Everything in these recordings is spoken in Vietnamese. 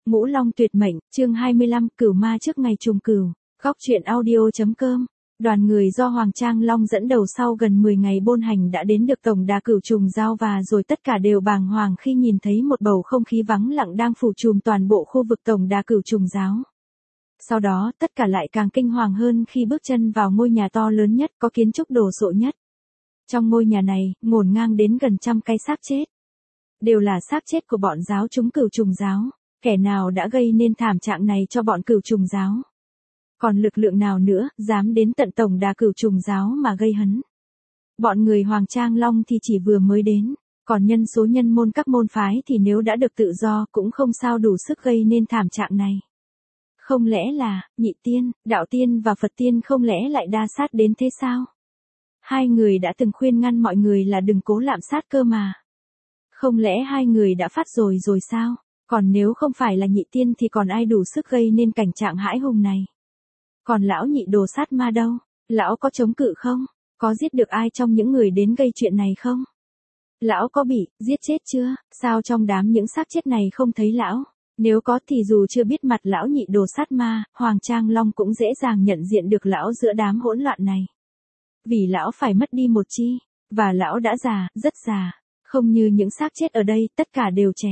Ngũ Long tuyệt mệnh, chương 25, Cửu ma trước ngày trùng cửu. Góc truyện audio.com. Đoàn người do Hoàng Trang Long dẫn đầu sau gần 10 ngày bôn hành đã đến được tổng đà Cửu Trùng Giáo, và rồi tất cả đều bàng hoàng khi nhìn thấy một bầu không khí vắng lặng đang phủ trùm toàn bộ khu vực tổng đà Cửu Trùng Giáo. Sau đó, tất cả lại càng kinh hoàng hơn khi bước chân vào ngôi nhà to lớn nhất, có kiến trúc đồ sộ nhất. Trong ngôi nhà này, ngổn ngang đến gần 100 cái xác chết. Đều là xác chết của bọn giáo chúng Cửu Trùng Giáo. Kẻ nào đã gây nên thảm trạng này cho bọn Cửu Trùng Giáo? Còn lực lượng nào nữa, dám đến tận tổng đà Cửu Trùng Giáo mà gây hấn? Bọn người Hoàng Trang Long thì chỉ vừa mới đến, còn nhân số nhân môn các môn phái thì nếu đã được tự do cũng không sao đủ sức gây nên thảm trạng này. Không lẽ là, Nhị Tiên, Đạo Tiên và Phật Tiên không lẽ lại đa sát đến thế sao? Hai người đã từng khuyên ngăn mọi người là đừng cố lạm sát cơ mà. Không lẽ hai người đã phát rồi sao? Còn nếu không phải là Nhị Tiên thì còn ai đủ sức gây nên cảnh trạng hãi hùng này? Còn lão nhị đồ sát ma đâu? Lão có chống cự không? Có giết được ai trong những người đến gây chuyện này không? Lão có bị giết chết chưa? Sao trong đám những xác chết này không thấy lão? Nếu có thì dù chưa biết mặt lão nhị đồ sát ma, Hoàng Trang Long cũng dễ dàng nhận diện được lão giữa đám hỗn loạn này. Vì lão phải mất đi một chi, và lão đã già, rất già, không như những xác chết ở đây, tất cả đều trẻ.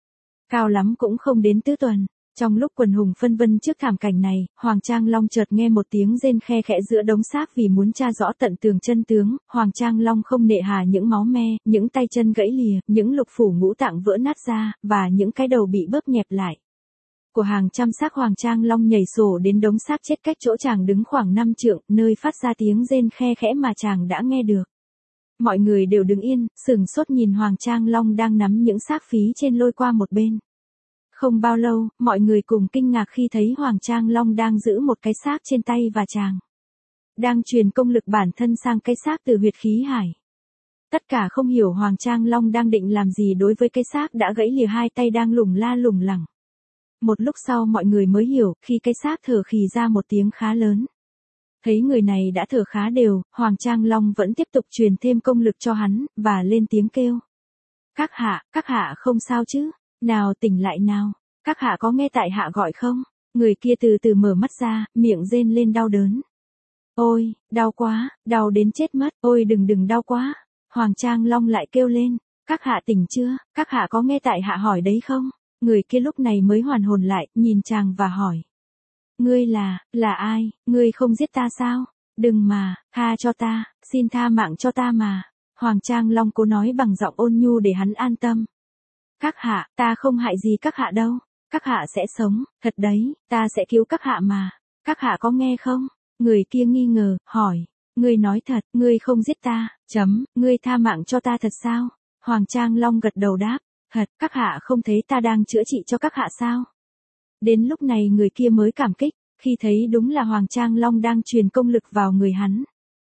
Cao lắm cũng không đến tứ tuần. Trong lúc quần hùng phân vân trước thảm cảnh này, Hoàng Trang Long chợt nghe một tiếng rên khe khẽ giữa đống xác. Vì muốn tra rõ tận tường chân tướng, Hoàng Trang Long không nệ hà những máu me, những tay chân gãy lìa, những lục phủ ngũ tạng vỡ nát ra, và những cái đầu bị bóp nhẹp lại. Của hàng trăm xác. Hoàng Trang Long nhảy sổ đến đống xác chết cách chỗ chàng đứng khoảng 5 trượng, nơi phát ra tiếng rên khe khẽ mà chàng đã nghe được. Mọi người đều đứng yên, sửng sốt nhìn Hoàng Trang Long đang nắm những xác phí trên lôi qua một bên. Không bao lâu, mọi người cùng kinh ngạc khi thấy Hoàng Trang Long đang giữ một cái xác trên tay và chàng đang truyền công lực bản thân sang cái xác từ huyệt khí hải. Tất cả không hiểu Hoàng Trang Long đang định làm gì đối với cái xác đã gãy lìa hai tay đang lủng la lủng lẳng. Một lúc sau mọi người mới hiểu, khi cái xác thở khì ra một tiếng khá lớn. Thấy người này đã thở khá đều, Hoàng Trang Long vẫn tiếp tục truyền thêm công lực cho hắn, và lên tiếng kêu. Các hạ không sao chứ? Nào tỉnh lại nào, các hạ có nghe tại hạ gọi không? Người kia từ từ mở mắt ra, miệng rên lên đau đớn. Ôi, đau quá, đau đến chết mất, ôi đừng đau quá. Hoàng Trang Long lại kêu lên, các hạ tỉnh chưa, các hạ có nghe tại hạ hỏi đấy không? Người kia lúc này mới hoàn hồn lại, nhìn chàng và hỏi. Ngươi là ai, ngươi không giết ta sao? Đừng mà, tha cho ta, xin tha mạng cho ta mà. Hoàng Trang Long cố nói bằng giọng ôn nhu để hắn an tâm. Các hạ, ta không hại gì các hạ đâu, các hạ sẽ sống, thật đấy, ta sẽ cứu các hạ mà, các hạ có nghe không? Người kia nghi ngờ, hỏi, ngươi nói thật, ngươi không giết ta, ngươi tha mạng cho ta thật sao? Hoàng Trang Long gật đầu đáp, thật, các hạ không thấy ta đang chữa trị cho các hạ sao? Đến lúc này người kia mới cảm kích, khi thấy đúng là Hoàng Trang Long đang truyền công lực vào người hắn.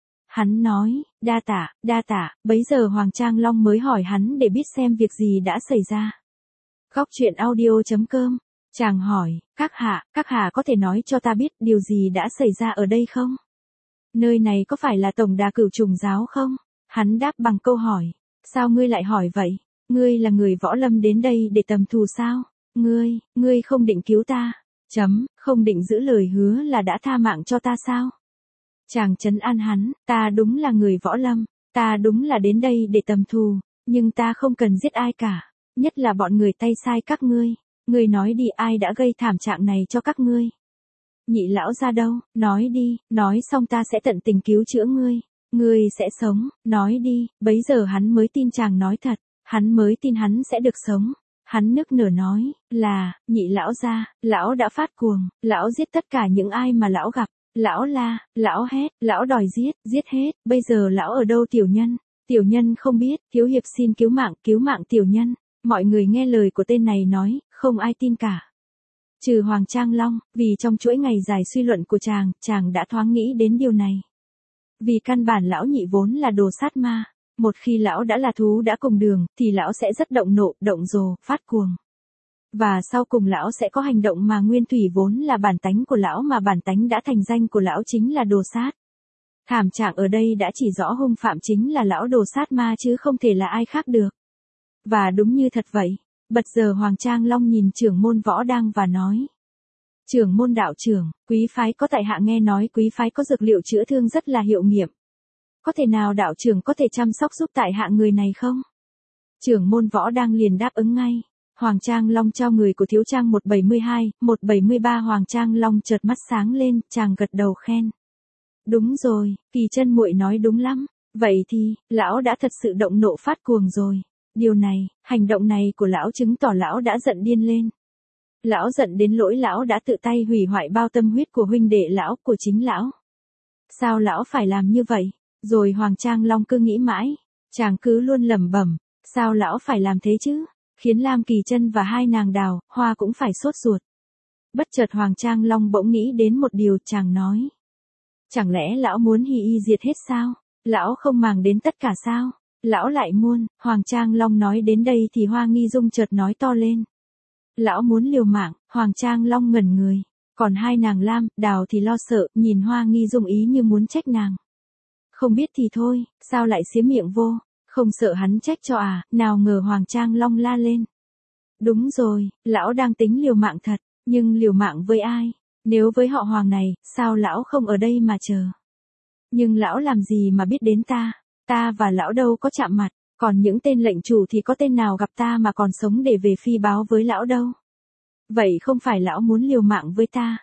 Hắn nói, đa tạ, bấy giờ Hoàng Trang Long mới hỏi hắn để biết xem việc gì đã xảy ra. Góc truyện audio.com, chàng hỏi, các hạ có thể nói cho ta biết điều gì đã xảy ra ở đây không? Nơi này có phải là tổng đà Cửu Trùng Giáo không? Hắn đáp bằng câu hỏi, sao ngươi lại hỏi vậy? Ngươi là người võ lâm đến đây để tầm thù sao? Ngươi không định cứu ta? Không định giữ lời hứa là đã tha mạng cho ta sao? Chàng trấn an hắn, ta đúng là người võ lâm, ta đúng là đến đây để tầm thù, nhưng ta không cần giết ai cả, nhất là bọn người tay sai các ngươi. Ngươi nói đi, ai đã gây thảm trạng này cho các ngươi? Nhị lão ra đâu, nói đi, nói xong ta sẽ tận tình cứu chữa ngươi, ngươi sẽ sống, nói đi. Bấy giờ hắn mới tin chàng nói thật, hắn mới tin hắn sẽ được sống. Hắn nức nở nói, là, nhị lão ra, lão đã phát cuồng, lão giết tất cả những ai mà lão gặp. Lão la, lão hét, lão đòi giết hết, bây giờ lão ở đâu tiểu nhân? Tiểu nhân không biết, thiếu hiệp xin cứu mạng tiểu nhân. Mọi người nghe lời của tên này nói, không ai tin cả. Trừ Hoàng Trang Long, vì trong chuỗi ngày dài suy luận của chàng đã thoáng nghĩ đến điều này. Vì căn bản lão nhị vốn là đồ sát ma, một khi lão đã là thú đã cùng đường, thì lão sẽ rất động nộ, động rồ, phát cuồng. Và sau cùng lão sẽ có hành động mà nguyên thủy vốn là bản tánh của lão, mà bản tánh đã thành danh của lão chính là đồ sát. Thảm trạng ở đây đã chỉ rõ hung phạm chính là lão đồ sát ma chứ không thể là ai khác được. Và đúng như thật vậy, Bật giờ Hoàng Trang Long nhìn trưởng môn Võ Đang và nói. Trưởng môn đạo trưởng, quý phái có tại hạ nghe nói quý phái có dược liệu chữa thương rất là hiệu nghiệm. Có thể nào đạo trưởng có thể chăm sóc giúp tại hạ người này không? Trưởng môn Võ Đang liền đáp ứng ngay. Hoàng Trang Long trao người của thiếu trang 172, 173 Hoàng Trang Long chợt mắt sáng lên, chàng gật đầu khen. Đúng rồi, Kỳ Chân muội nói đúng lắm. Vậy thì, lão đã thật sự động nộ phát cuồng rồi. Điều này, hành động này của lão chứng tỏ lão đã giận điên lên. Lão giận đến lỗi lão đã tự tay hủy hoại bao tâm huyết của huynh đệ lão, của chính lão. Sao lão phải làm như vậy? Rồi Hoàng Trang Long cứ nghĩ mãi, chàng cứ luôn lẩm bẩm, sao lão phải làm thế chứ? Khiến Lam Kỳ Chân và hai nàng Đào, Hoa cũng phải sốt ruột. Bất chợt Hoàng Trang Long bỗng nghĩ đến một điều, chàng nói. Chẳng lẽ lão muốn Hi Y diệt hết sao? Lão không màng đến tất cả sao? Lão lại muốn, Hoàng Trang Long nói đến đây thì Hoa Nghi Dung chợt nói to lên. Lão muốn liều mạng, Hoàng Trang Long ngẩn người. Còn hai nàng Lam, Đào thì lo sợ, nhìn Hoa Nghi Dung ý như muốn trách nàng. Không biết thì thôi, sao lại xía miệng vô? Không sợ hắn trách cho à, nào ngờ Hoàng Trang Long la lên. Đúng rồi, lão đang tính liều mạng thật, nhưng liều mạng với ai? Nếu với họ Hoàng này, sao lão không ở đây mà chờ? Nhưng lão làm gì mà biết đến ta và lão đâu có chạm mặt, còn những tên lệnh chủ thì có tên nào gặp ta mà còn sống để về phi báo với lão đâu. Vậy không phải lão muốn liều mạng với ta?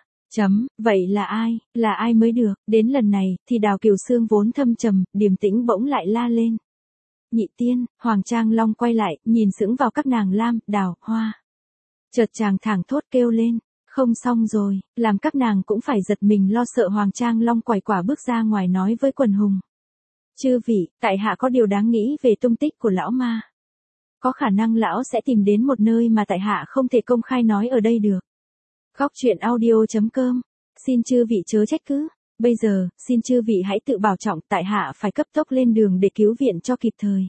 Vậy là ai mới được? Đến lần này, thì Đào Kiều Sương vốn thâm trầm, điềm tĩnh bỗng lại la lên. Nhị tiên, Hoàng Trang Long quay lại, nhìn sững vào các nàng Lam, Đào, Hoa. Chợt chàng thảng thốt kêu lên, không xong rồi, làm các nàng cũng phải giật mình lo sợ. Hoàng Trang Long quải quả bước ra ngoài nói với quần hùng. Chư vị, tại hạ có điều đáng nghĩ về tung tích của lão ma. Có khả năng lão sẽ tìm đến một nơi mà tại hạ không thể công khai nói ở đây được. Góc truyện audio.com. Xin chư vị chớ trách cứ. Bây giờ, xin chư vị hãy tự bảo trọng, tại hạ phải cấp tốc lên đường để cứu viện cho kịp thời.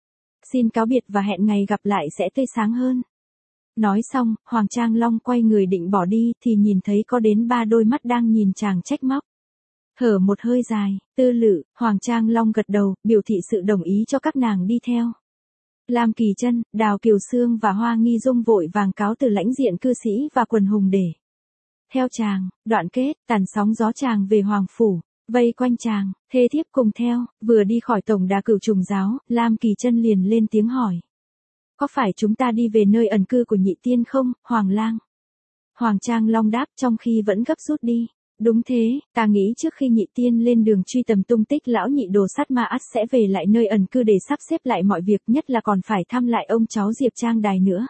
Xin cáo biệt và hẹn ngày gặp lại sẽ tươi sáng hơn. Nói xong, Hoàng Trang Long quay người định bỏ đi thì nhìn thấy có đến 3 đôi mắt đang nhìn chàng trách móc. Thở một hơi dài, tư lự, Hoàng Trang Long gật đầu, biểu thị sự đồng ý cho các nàng đi theo. Lam Kỳ Chân, Đào Kiều Sương và Hoa Nghi Dung vội vàng cáo từ lãnh diện cư sĩ và quần hùng để theo chàng. Đoạn kết, tàn sóng gió chàng về Hoàng Phủ, vây quanh chàng, thê thiếp cùng theo. Vừa đi khỏi tổng đà Cửu Trùng giáo, Lam Kỳ Chân liền lên tiếng hỏi. Có phải chúng ta đi về nơi ẩn cư của nhị tiên không, Hoàng lang? Hoàng Trang Long đáp trong khi vẫn gấp rút đi. Đúng thế, ta nghĩ trước khi nhị tiên lên đường truy tầm tung tích lão nhị đồ sát ma ắt sẽ về lại nơi ẩn cư để sắp xếp lại mọi việc, nhất là còn phải thăm lại ông cháu Diệp Trang Đài nữa.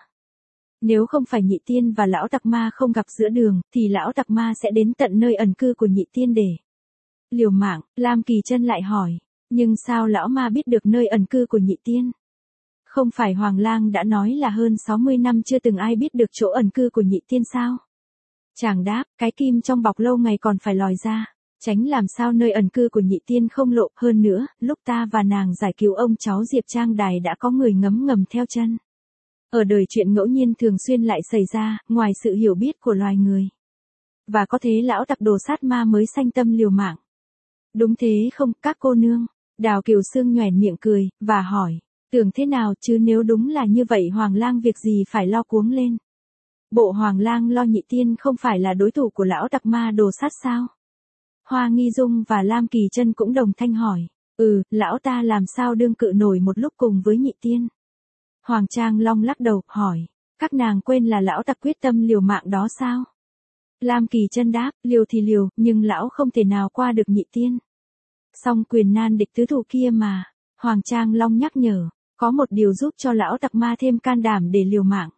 Nếu không phải nhị tiên và lão tặc ma không gặp giữa đường, thì lão tặc ma sẽ đến tận nơi ẩn cư của nhị tiên để liều mạng. Lam Kỳ Chân lại hỏi, nhưng sao lão ma biết được nơi ẩn cư của nhị tiên? Không phải Hoàng lang đã nói là hơn 60 năm chưa từng ai biết được chỗ ẩn cư của nhị tiên sao? Chàng đáp, cái kim trong bọc lâu ngày còn phải lòi ra, tránh làm sao nơi ẩn cư của nhị tiên không lộ. Hơn nữa, lúc ta và nàng giải cứu ông cháu Diệp Trang Đài đã có người ngấm ngầm theo chân. Ở đời chuyện ngẫu nhiên thường xuyên lại xảy ra, ngoài sự hiểu biết của loài người. Và có thế lão tặc đồ sát ma mới sanh tâm liều mạng. Đúng thế không, các cô nương? Đào Kiều Sương nhoẻn miệng cười, và hỏi, tưởng thế nào chứ nếu đúng là như vậy Hoàng lang việc gì phải lo cuống lên? Bộ Hoàng lang lo nhị tiên không phải là đối thủ của lão tặc ma đồ sát sao? Hoa Nghi Dung và Lam Kỳ Chân cũng đồng thanh hỏi, lão ta làm sao đương cự nổi một lúc cùng với nhị tiên? Hoàng Trang Long lắc đầu, hỏi, các nàng quên là lão tặc quyết tâm liều mạng đó sao? Lam Kỳ Chân đáp, liều thì liều, nhưng lão không thể nào qua được nhị tiên. Song quyền nan địch tứ thủ kia mà. Hoàng Trang Long nhắc nhở, có một điều giúp cho lão tặc ma thêm can đảm để liều mạng.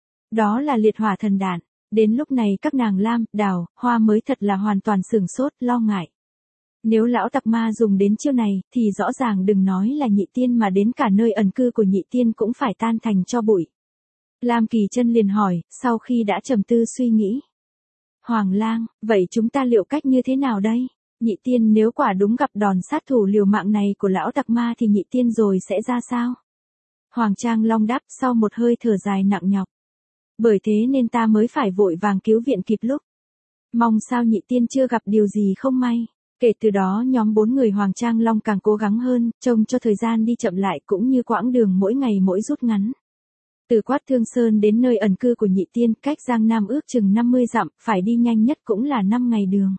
Đó là liệt hỏa thần đạn. Đến lúc này các nàng Lam, Đào, Hoa mới thật là hoàn toàn sửng sốt, lo ngại. Nếu lão tặc ma dùng đến chiêu này, thì rõ ràng đừng nói là nhị tiên mà đến cả nơi ẩn cư của nhị tiên cũng phải tan thành tro bụi. Lam Kỳ Chân liền hỏi, sau khi đã trầm tư suy nghĩ. Hoàng lang, vậy chúng ta liệu cách như thế nào đây? Nhị tiên nếu quả đúng gặp đòn sát thủ liều mạng này của lão tặc ma thì nhị tiên rồi sẽ ra sao? Hoàng Trang Long đáp sau một hơi thở dài nặng nhọc. Bởi thế nên ta mới phải vội vàng cứu viện kịp lúc. Mong sao nhị tiên chưa gặp điều gì không may. Kể từ đó nhóm 4 người Hoàng Trang Long càng cố gắng hơn, trông cho thời gian đi chậm lại cũng như quãng đường mỗi ngày mỗi rút ngắn. Từ Quát Thương Sơn đến nơi ẩn cư của nhị tiên, cách Giang Nam ước chừng 50 dặm, phải đi nhanh nhất cũng là 5 ngày đường.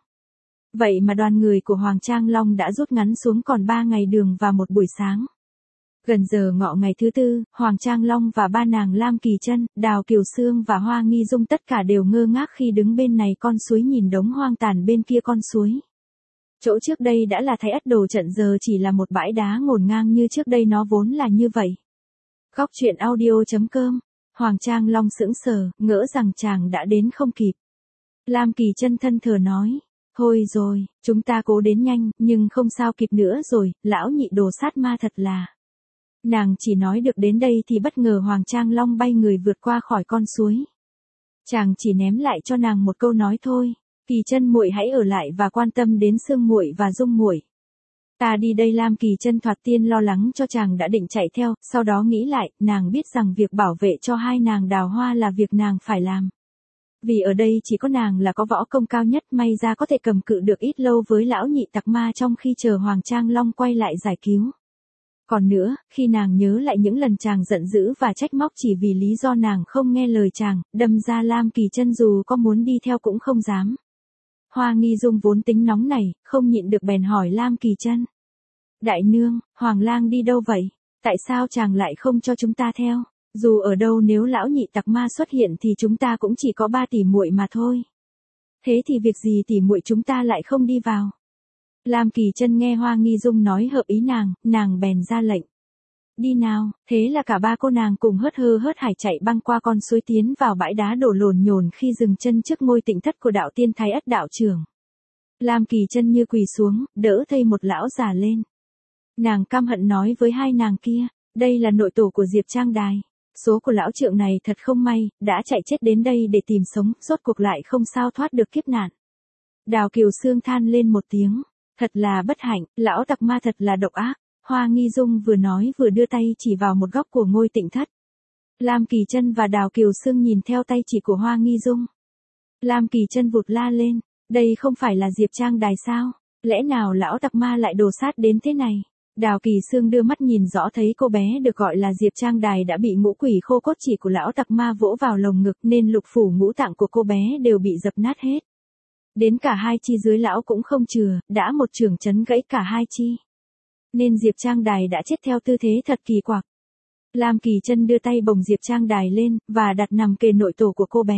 Vậy mà đoàn người của Hoàng Trang Long đã rút ngắn xuống còn 3 ngày đường và một buổi sáng. Gần giờ ngọ ngày thứ tư, Hoàng Trang Long và ba nàng Lam Kỳ Trân, Đào Kiều Sương và Hoa Nghi Dung tất cả đều ngơ ngác khi đứng bên này con suối nhìn đống hoang tàn bên kia con suối. Chỗ trước đây đã là Thái Ất Đồ Trận giờ chỉ là một bãi đá ngổn ngang như trước đây nó vốn là như vậy. Góc truyện audio.com, Hoàng Trang Long sững sờ, ngỡ rằng chàng đã đến không kịp. Lam Kỳ Trân thân thờ nói, thôi rồi, chúng ta cố đến nhanh, nhưng không sao kịp nữa rồi, lão nhị đồ sát ma thật là. Nàng chỉ nói được đến đây thì bất ngờ Hoàng Trang Long bay người vượt qua khỏi con suối. Chàng chỉ ném lại cho nàng một câu nói thôi, Kỳ Trân muội hãy ở lại và quan tâm đến Sương muội và Dung muội. Ta đi đây. Lam Kỳ Trân thoạt tiên lo lắng cho chàng đã định chạy theo, sau đó nghĩ lại, nàng biết rằng việc bảo vệ cho hai nàng Đào Hoa là việc nàng phải làm. Vì ở đây chỉ có nàng là có võ công cao nhất, may ra có thể cầm cự được ít lâu với lão nhị tặc ma trong khi chờ Hoàng Trang Long quay lại giải cứu. Còn nữa, khi nàng nhớ lại những lần chàng giận dữ và trách móc chỉ vì lý do nàng không nghe lời chàng, đâm ra Lam Kỳ Trân dù có muốn đi theo cũng không dám. Hoa Nghi Dung vốn tính nóng này, không nhịn được bèn hỏi Lam Kỳ Trân. Đại nương, Hoàng lang đi đâu vậy? Tại sao chàng lại không cho chúng ta theo? Dù ở đâu nếu lão nhị tặc ma xuất hiện thì chúng ta cũng chỉ có 3 tỷ muội mà thôi. Thế thì việc gì tỷ muội chúng ta lại không đi vào? Lam Kỳ Trân nghe Hoa Nghi Dung nói hợp ý nàng bèn ra lệnh. Đi nào, thế là cả ba cô nàng cùng hớt hơ hớt hải chạy băng qua con suối tiến vào bãi đá đổ lồn nhồn khi dừng chân trước ngôi tịnh thất của đạo tiên Thái Ất đạo trưởng. Lam Kỳ Trân như quỳ xuống, đỡ thây một lão già lên. Nàng căm hận nói với hai nàng kia, đây là nội tổ của Diệp Trang Đài. Số của lão trượng này thật không may, đã chạy chết đến đây để tìm sống, rốt cuộc lại không sao thoát được kiếp nạn. Đào Kiều Sương than lên một tiếng, thật là bất hạnh, lão tặc ma thật là độc ác. Hoa Nghi Dung vừa nói vừa đưa tay chỉ vào một góc của ngôi tịnh thất. Lam Kỳ Trân và Đào Kiều Sương nhìn theo tay chỉ của Hoa Nghi Dung. Lam Kỳ Trân vụt la lên, đây không phải là Diệp Trang Đài sao? Lẽ nào lão tặc ma lại đồ sát đến thế này? Đào Kỳ Sương đưa mắt nhìn rõ thấy cô bé được gọi là Diệp Trang Đài đã bị ngũ quỷ khô cốt chỉ của lão tặc ma vỗ vào lồng ngực nên lục phủ ngũ tạng của cô bé đều bị dập nát hết. Đến cả hai chi dưới lão cũng không chừa, đã một chưởng chấn gãy cả hai chi. Nên Diệp Trang Đài đã chết theo tư thế thật kỳ quặc. Lam Kỳ Trân đưa tay bồng Diệp Trang Đài lên, và đặt nằm kề nội tổ của cô bé.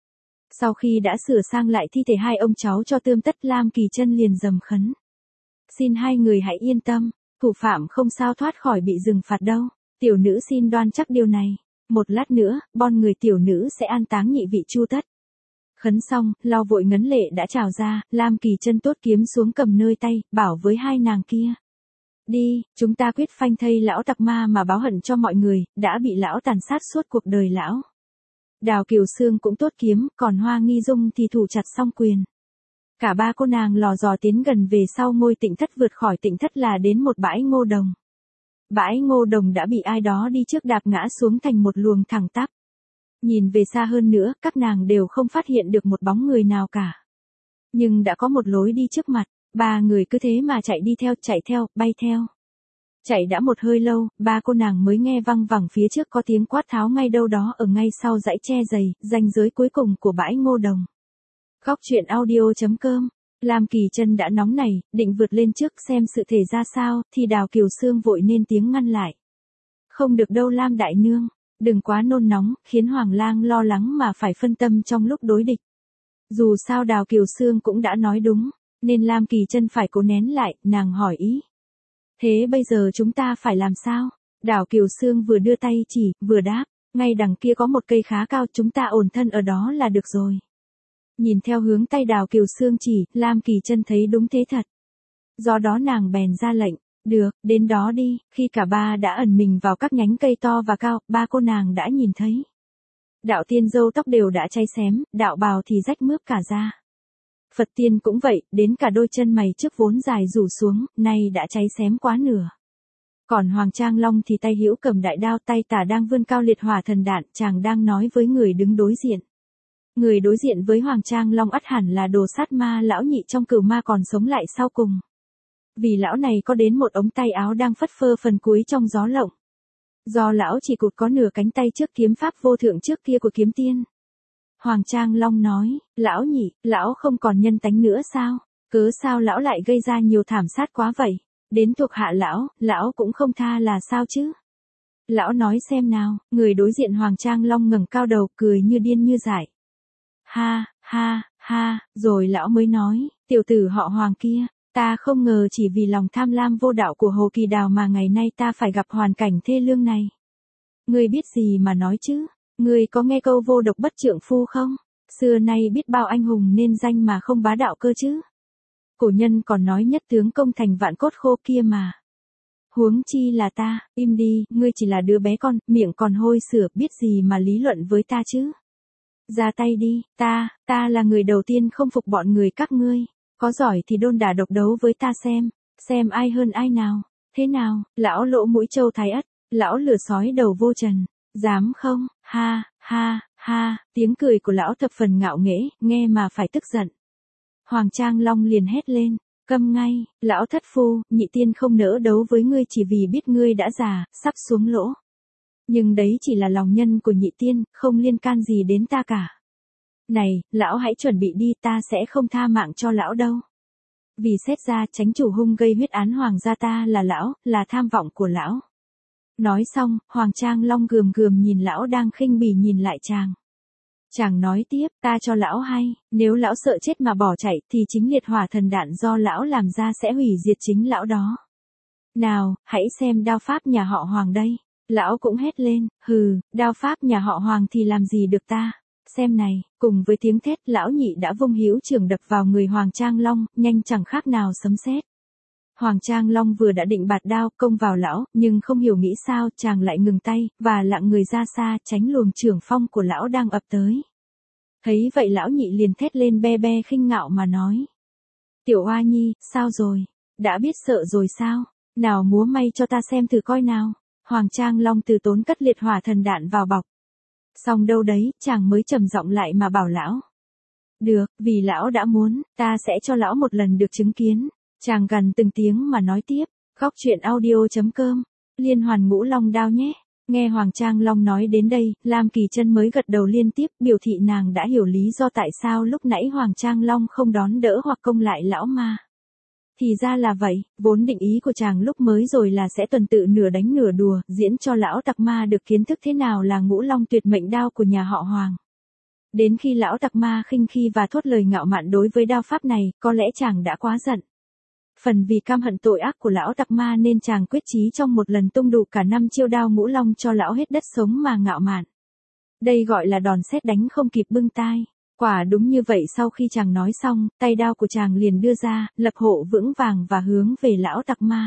Sau khi đã sửa sang lại thi thể hai ông cháu cho tươm tất, Lam Kỳ Trân liền dầm khấn. Xin hai người hãy yên tâm, thủ phạm không sao thoát khỏi bị dừng phạt đâu, tiểu nữ xin đoan chắc điều này. Một lát nữa, bon người tiểu nữ sẽ an táng nhị vị Chu tất. Khấn xong, lau vội ngấn lệ đã trào ra, Lam Kỳ Trân tốt kiếm xuống cầm nơi tay, bảo với hai nàng kia. Đi, chúng ta quyết phanh thây lão tặc ma mà báo hận cho mọi người, đã bị lão tàn sát suốt cuộc đời lão. Đào Kiều Sương cũng tốt kiếm, còn Hoa Nghi Dung thì thủ chặt song quyền. Cả ba cô nàng lò dò tiến gần về sau ngôi tịnh thất, vượt khỏi tịnh thất là đến một bãi ngô đồng. Bãi ngô đồng đã bị ai đó đi trước đạp ngã xuống thành một luồng thẳng tắp. Nhìn về xa hơn nữa, các nàng đều không phát hiện được một bóng người nào cả. Nhưng đã có một lối đi trước mặt, ba người cứ thế mà chạy theo, bay theo. Chạy đã một hơi lâu, ba cô nàng mới nghe văng vẳng phía trước có tiếng quát tháo ngay đâu đó ở ngay sau dãy tre dày, ranh giới cuối cùng của bãi ngô đồng. Góc truyện audio.com, Lam Kỳ Trân đã nóng nảy, định vượt lên trước xem sự thể ra sao, thì Đào Kiều Sương vội nên tiếng ngăn lại. Không được đâu Lam đại nương, đừng quá nôn nóng, khiến Hoàng lang lo lắng mà phải phân tâm trong lúc đối địch. Dù sao Đào Kiều Sương cũng đã nói đúng, nên Lam Kỳ Trân phải cố nén lại, nàng hỏi ý. Thế bây giờ chúng ta phải làm sao? Đào Kiều Sương vừa đưa tay chỉ, vừa đáp, ngay đằng kia có một cây khá cao, chúng ta ổn thân ở đó là được rồi. Nhìn theo hướng tay Đào Kiều Sương chỉ, Lam Kỳ Trân thấy đúng thế thật. Do đó nàng bèn ra lệnh, được, đến đó đi. Khi cả ba đã ẩn mình vào các nhánh cây to và cao, ba cô nàng đã nhìn thấy. Đạo tiên râu tóc đều đã cháy xém, đạo bào thì rách mướp cả ra. Phật tiên cũng vậy, đến cả đôi chân mày trước vốn dài rủ xuống, nay đã cháy xém quá nửa. Còn Hoàng Trang Long thì tay hữu cầm đại đao, tay tả đang vươn cao liệt hỏa thần đạn, chàng đang nói với người đứng đối diện. Người đối diện với Hoàng Trang Long ắt hẳn là đồ sát ma lão nhị trong Cửu Ma còn sống lại sau cùng. Vì lão này có đến một ống tay áo đang phất phơ phần cuối trong gió lộng. Do lão chỉ cụt có nửa cánh tay trước kiếm pháp vô thượng trước kia của kiếm tiên. Hoàng Trang Long nói, lão nhị, lão không còn nhân tánh nữa sao? Cớ sao lão lại gây ra nhiều thảm sát quá vậy? Đến thuộc hạ lão cũng không tha là sao chứ? Lão nói xem nào, người đối diện Hoàng Trang Long ngẩng cao đầu cười như điên như dại. Ha, ha, ha, rồi lão mới nói, tiểu tử họ Hoàng kia, ta không ngờ chỉ vì lòng tham lam vô đạo của Hồ Kỳ Đào mà ngày nay ta phải gặp hoàn cảnh thê lương này. Ngươi biết gì mà nói chứ? Ngươi có nghe câu vô độc bất trượng phu không? Xưa nay biết bao anh hùng nên danh mà không bá đạo cơ chứ. Cổ nhân còn nói nhất tướng công thành vạn cốt khô kia mà. Huống chi là ta, im đi, ngươi chỉ là đứa bé con, miệng còn hôi sữa, biết gì mà lý luận với ta chứ. Ra tay đi, ta là người đầu tiên không phục bọn người các ngươi, có giỏi thì đôn đả độc đấu với ta xem ai hơn ai nào, thế nào, lão lỗ mũi trâu thái ất, lão lửa sói đầu vô trần, dám không, ha, ha, ha, tiếng cười của lão thập phần ngạo nghễ, nghe mà phải tức giận. Hoàng Trang Long liền hét lên, câm ngay, lão thất phu, nhị tiên không nỡ đấu với ngươi chỉ vì biết ngươi đã già, sắp xuống lỗ. Nhưng đấy chỉ là lòng nhân của nhị tiên, không liên can gì đến ta cả. Này, lão hãy chuẩn bị đi, ta sẽ không tha mạng cho lão đâu. Vì xét ra chánh chủ hung gây huyết án hoàng gia ta là lão, là tham vọng của lão. Nói xong, Hoàng Trang Long gườm gườm nhìn lão đang khinh bỉ nhìn lại chàng. Chàng nói tiếp, ta cho lão hay, nếu lão sợ chết mà bỏ chạy thì chính liệt hỏa thần đạn do lão làm ra sẽ hủy diệt chính lão đó. Nào, hãy xem đao pháp nhà họ Hoàng đây. Lão cũng hét lên, hừ, đao pháp nhà họ Hoàng thì làm gì được ta. Xem này, cùng với tiếng thét lão nhị đã vung hữu trường đập vào người Hoàng Trang Long, nhanh chẳng khác nào sấm sét. Hoàng Trang Long vừa đã định bạt đao công vào lão, nhưng không hiểu nghĩ sao chàng lại ngừng tay, và lặng người ra xa tránh luồng chưởng phong của lão đang ập tới. Thấy vậy lão nhị liền thét lên be be khinh ngạo mà nói. Tiểu Hoa Nhi, sao rồi? Đã biết sợ rồi sao? Nào múa may cho ta xem thử coi nào. Hoàng Trang Long từ tốn cất liệt hỏa thần đạn vào bọc. Xong đâu đấy, chàng mới trầm giọng lại mà bảo lão. Được, vì lão đã muốn, ta sẽ cho lão một lần được chứng kiến. Chàng gằn từng tiếng mà nói tiếp, góc truyện audio.com, liên hoàn ngũ long đao nhé. Nghe Hoàng Trang Long nói đến đây, Lam Kỳ Trân mới gật đầu liên tiếp, biểu thị nàng đã hiểu lý do tại sao lúc nãy Hoàng Trang Long không đón đỡ hoặc công lại lão ma. Thì ra là vậy, vốn định ý của chàng lúc mới rồi là sẽ tuần tự nửa đánh nửa đùa, diễn cho lão tặc ma được kiến thức thế nào là ngũ long tuyệt mệnh đao của nhà họ Hoàng. Đến khi lão tặc ma khinh khi và thốt lời ngạo mạn đối với đao pháp này, có lẽ chàng đã quá giận. Phần vì cam hận tội ác của lão tặc ma nên chàng quyết chí trong một lần tung đủ cả 5 chiêu đao ngũ long cho lão hết đất sống mà ngạo mạn. Đây gọi là đòn sét đánh không kịp bưng tai. Quả đúng như vậy, sau khi chàng nói xong, tay đao của chàng liền đưa ra, lập hộ vững vàng và hướng về lão tặc ma.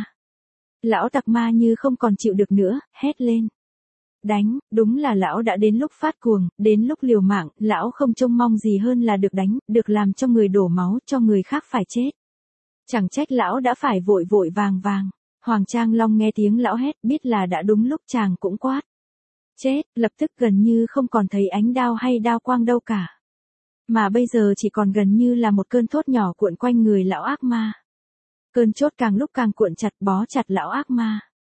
Lão tặc ma như không còn chịu được nữa, hét lên. Đánh, đúng là lão đã đến lúc phát cuồng, đến lúc liều mạng, lão không trông mong gì hơn là được đánh, được làm cho người đổ máu, cho người khác phải chết. Chẳng trách lão đã phải vội vội vàng vàng. Hoàng Trang Long nghe tiếng lão hét, biết là đã đúng lúc chàng cũng quát. Chết, lập tức gần như không còn thấy ánh đao hay đao quang đâu cả. Mà bây giờ chỉ còn gần như là một cơn thốt nhỏ cuộn quanh người lão ác ma. Cơn chốt càng lúc càng cuộn chặt bó chặt lão ác ma.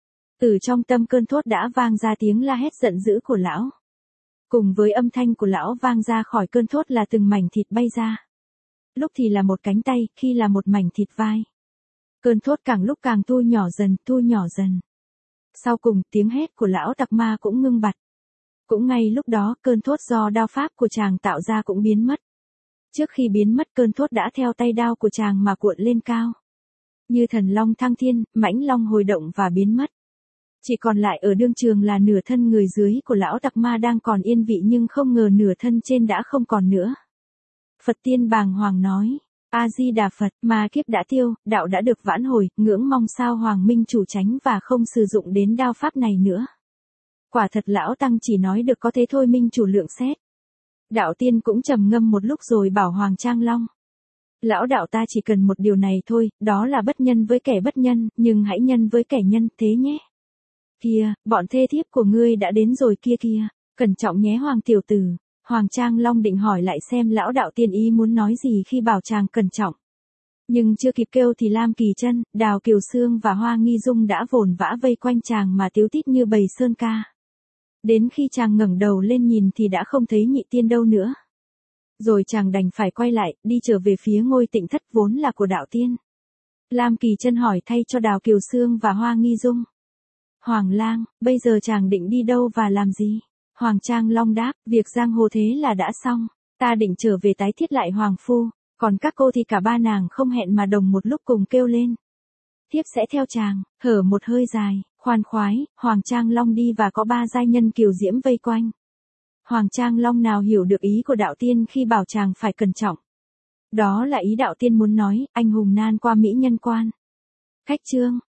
Từ trong tâm cơn thốt đã vang ra tiếng la hét giận dữ của lão. Cùng với âm thanh của lão vang ra khỏi cơn thốt là từng mảnh thịt bay ra. Lúc thì là một cánh tay, khi là một mảnh thịt vai. Cơn thốt càng lúc càng thu nhỏ dần. Sau cùng tiếng hét của lão tặc ma cũng ngưng bặt. Cũng ngay lúc đó cơn thốt do đao pháp của chàng tạo ra cũng biến mất. Trước khi biến mất cơn thốt đã theo tay đao của chàng mà cuộn lên cao. Như thần long thăng thiên, mãnh long hồi động và biến mất. Chỉ còn lại ở đương trường là nửa thân người dưới của lão tặc ma đang còn yên vị nhưng không ngờ nửa thân trên đã không còn nữa. Phật tiên bàng hoàng nói, A-di-đà Phật, ma kiếp đã tiêu, đạo đã được vãn hồi, ngưỡng mong sao Hoàng Minh chủ tránh và không sử dụng đến đao pháp này nữa. Quả thật lão tăng chỉ nói được có thế thôi, Minh chủ lượng xét. Đạo tiên cũng trầm ngâm một lúc rồi bảo Hoàng Trang Long. Lão đạo ta chỉ cần một điều này thôi, đó là bất nhân với kẻ bất nhân, nhưng hãy nhân với kẻ nhân, thế nhé. Kìa, bọn thê thiếp của ngươi đã đến rồi kia kìa, cẩn trọng nhé Hoàng tiểu tử. Hoàng Trang Long định hỏi lại xem lão đạo tiên ý muốn nói gì khi bảo chàng cẩn trọng. Nhưng chưa kịp kêu thì Lam Kỳ Trân, Đào Kiều Sương và Hoa Nghi Dung đã vồn vã vây quanh chàng mà tíu tít như bầy sơn ca. Đến khi chàng ngẩng đầu lên nhìn thì đã không thấy nhị tiên đâu nữa. Rồi chàng đành phải quay lại, đi trở về phía ngôi tịnh thất vốn là của đạo tiên. Lam Kỳ Trân hỏi thay cho Đào Kiều Sương và Hoa Nghi Dung. Hoàng lang, bây giờ chàng định đi đâu và làm gì? Hoàng Trang Long đáp, việc giang hồ thế là đã xong. Ta định trở về tái thiết lại Hoàng Phu, còn các cô thì cả ba nàng không hẹn mà đồng một lúc cùng kêu lên. Thiếp sẽ theo chàng, thở một hơi dài, khoan khoái, Hoàng Trang Long đi và có ba giai nhân kiều diễm vây quanh. Hoàng Trang Long nào hiểu được ý của đạo tiên khi bảo chàng phải cẩn trọng. Đó là ý đạo tiên muốn nói, anh hùng nan qua mỹ nhân quan. Khách trương,